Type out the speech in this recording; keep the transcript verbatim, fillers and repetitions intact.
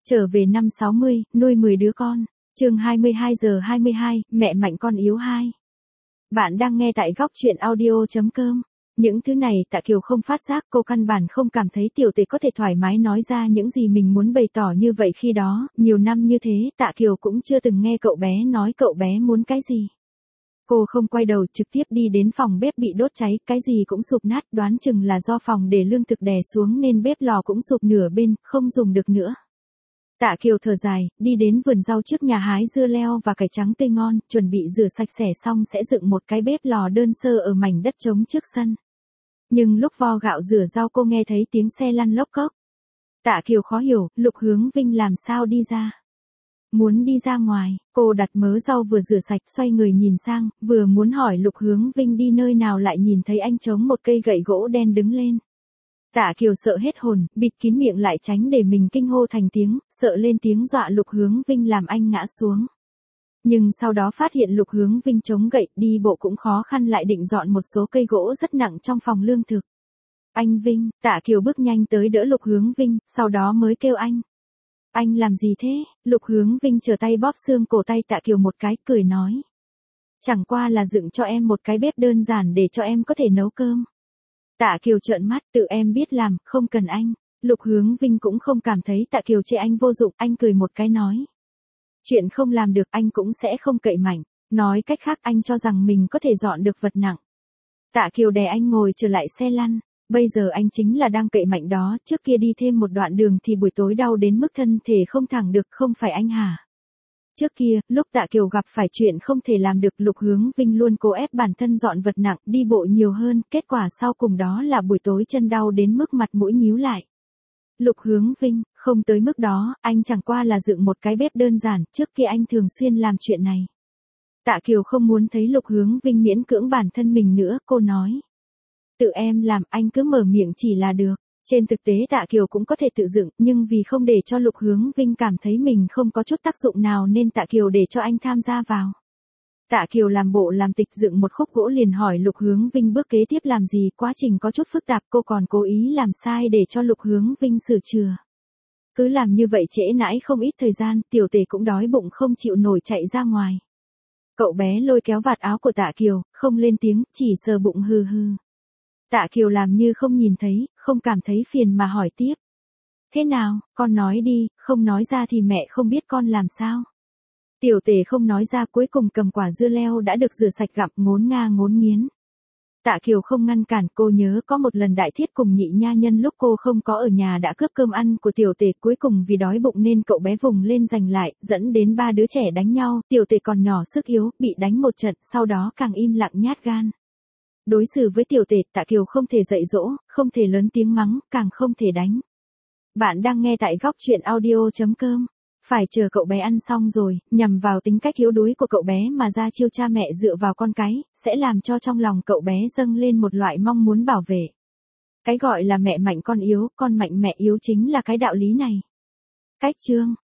Trở về năm sáu mươi, nuôi mười đứa con. Chương hai mươi hai giờ hai mươi hai, mẹ mạnh con yếu hai. Bạn đang nghe tại góc truyện audio chấm com. Những thứ này Tạ Kiều không phát giác, cô căn bản không cảm thấy Tiểu Tề có thể thoải mái nói ra những gì mình muốn bày tỏ như vậy khi đó, nhiều năm như thế, Tạ Kiều cũng chưa từng nghe cậu bé nói cậu bé muốn cái gì. Cô không quay đầu, trực tiếp đi đến phòng bếp bị đốt cháy, cái gì cũng sụp nát, đoán chừng là do phòng để lương thực đè xuống nên bếp lò cũng sụp nửa bên, không dùng được nữa. Tạ Kiều thở dài, đi đến vườn rau trước nhà hái dưa leo và cải trắng tươi ngon, chuẩn bị rửa sạch sẽ xong sẽ dựng một cái bếp lò đơn sơ ở mảnh đất trống trước sân. Nhưng lúc vo gạo rửa rau cô nghe thấy tiếng xe lăn lốc cốc. Tạ Kiều khó hiểu, Lục Hướng Vinh làm sao đi ra. Muốn đi ra ngoài, cô đặt mớ rau vừa rửa sạch xoay người nhìn sang, vừa muốn hỏi Lục Hướng Vinh đi nơi nào lại nhìn thấy anh chống một cây gậy gỗ đen đứng lên. Tạ Kiều sợ hết hồn, bịt kín miệng lại tránh để mình kinh hô thành tiếng, sợ lên tiếng dọa Lục Hướng Vinh làm anh ngã xuống. Nhưng sau đó phát hiện Lục Hướng Vinh chống gậy, đi bộ cũng khó khăn lại định dọn một số cây gỗ rất nặng trong phòng lương thực. Anh Vinh, Tạ Kiều bước nhanh tới đỡ Lục Hướng Vinh, sau đó mới kêu anh. Anh làm gì thế? Lục Hướng Vinh trở tay bóp xương cổ tay Tạ Kiều một cái, cười nói. Chẳng qua là dựng cho em một cái bếp đơn giản để cho em có thể nấu cơm. Tạ Kiều trợn mắt, tự em biết làm, không cần anh. Lục Hướng Vinh cũng không cảm thấy Tạ Kiều chê anh vô dụng, anh cười một cái nói. Chuyện không làm được anh cũng sẽ không cậy mạnh, nói cách khác anh cho rằng mình có thể dọn được vật nặng. Tạ Kiều đè anh ngồi trở lại xe lăn, bây giờ anh chính là đang cậy mạnh đó, trước kia đi thêm một đoạn đường thì buổi tối đau đến mức thân thể không thẳng được, không phải anh hả? Trước kia, lúc Tạ Kiều gặp phải chuyện không thể làm được, Lục Hướng Vinh luôn cố ép bản thân dọn vật nặng, đi bộ nhiều hơn, kết quả sau cùng đó là buổi tối chân đau đến mức mặt mũi nhíu lại. Lục Hướng Vinh, không tới mức đó, anh chẳng qua là dựng một cái bếp đơn giản, trước kia anh thường xuyên làm chuyện này. Tạ Kiều không muốn thấy Lục Hướng Vinh miễn cưỡng bản thân mình nữa, cô nói. Tự em làm, anh cứ mở miệng chỉ là được. Trên thực tế Tạ Kiều cũng có thể tự dựng, nhưng vì không để cho Lục Hướng Vinh cảm thấy mình không có chút tác dụng nào nên Tạ Kiều để cho anh tham gia vào. Tạ Kiều làm bộ làm tịch dựng một khúc gỗ liền hỏi Lục Hướng Vinh bước kế tiếp làm gì, quá trình có chút phức tạp, cô còn cố ý làm sai để cho Lục Hướng Vinh sửa chữa. Cứ làm như vậy trễ nãi không ít thời gian, Tiểu Tề cũng đói bụng không chịu nổi chạy ra ngoài. Cậu bé lôi kéo vạt áo của Tạ Kiều, không lên tiếng, chỉ sờ bụng hừ hừ. Tạ Kiều làm như không nhìn thấy, không cảm thấy phiền mà hỏi tiếp. Thế nào, con nói đi, không nói ra thì mẹ không biết con làm sao. Tiểu Tề không nói ra, cuối cùng cầm quả dưa leo đã được rửa sạch gặm ngốn nga ngốn nghiến. Tạ Kiều không ngăn cản, cô nhớ có một lần Đại Thiết cùng Nhị Nha nhân lúc cô không có ở nhà đã cướp cơm ăn của Tiểu Tề, cuối cùng vì đói bụng nên cậu bé vùng lên giành lại, dẫn đến ba đứa trẻ đánh nhau, Tiểu Tề còn nhỏ sức yếu, bị đánh một trận, sau đó càng im lặng nhát gan. Đối xử với Tiểu Tề, Tạ Kiều không thể dạy dỗ, không thể lớn tiếng mắng, càng không thể đánh. Bạn đang nghe tại góc truyện audio chấm com. Phải chờ cậu bé ăn xong rồi, nhằm vào tính cách yếu đuối của cậu bé mà ra chiêu cha mẹ dựa vào con cái, sẽ làm cho trong lòng cậu bé dâng lên một loại mong muốn bảo vệ. Cái gọi là mẹ mạnh con yếu, con mạnh mẹ yếu chính là cái đạo lý này. Cách chương,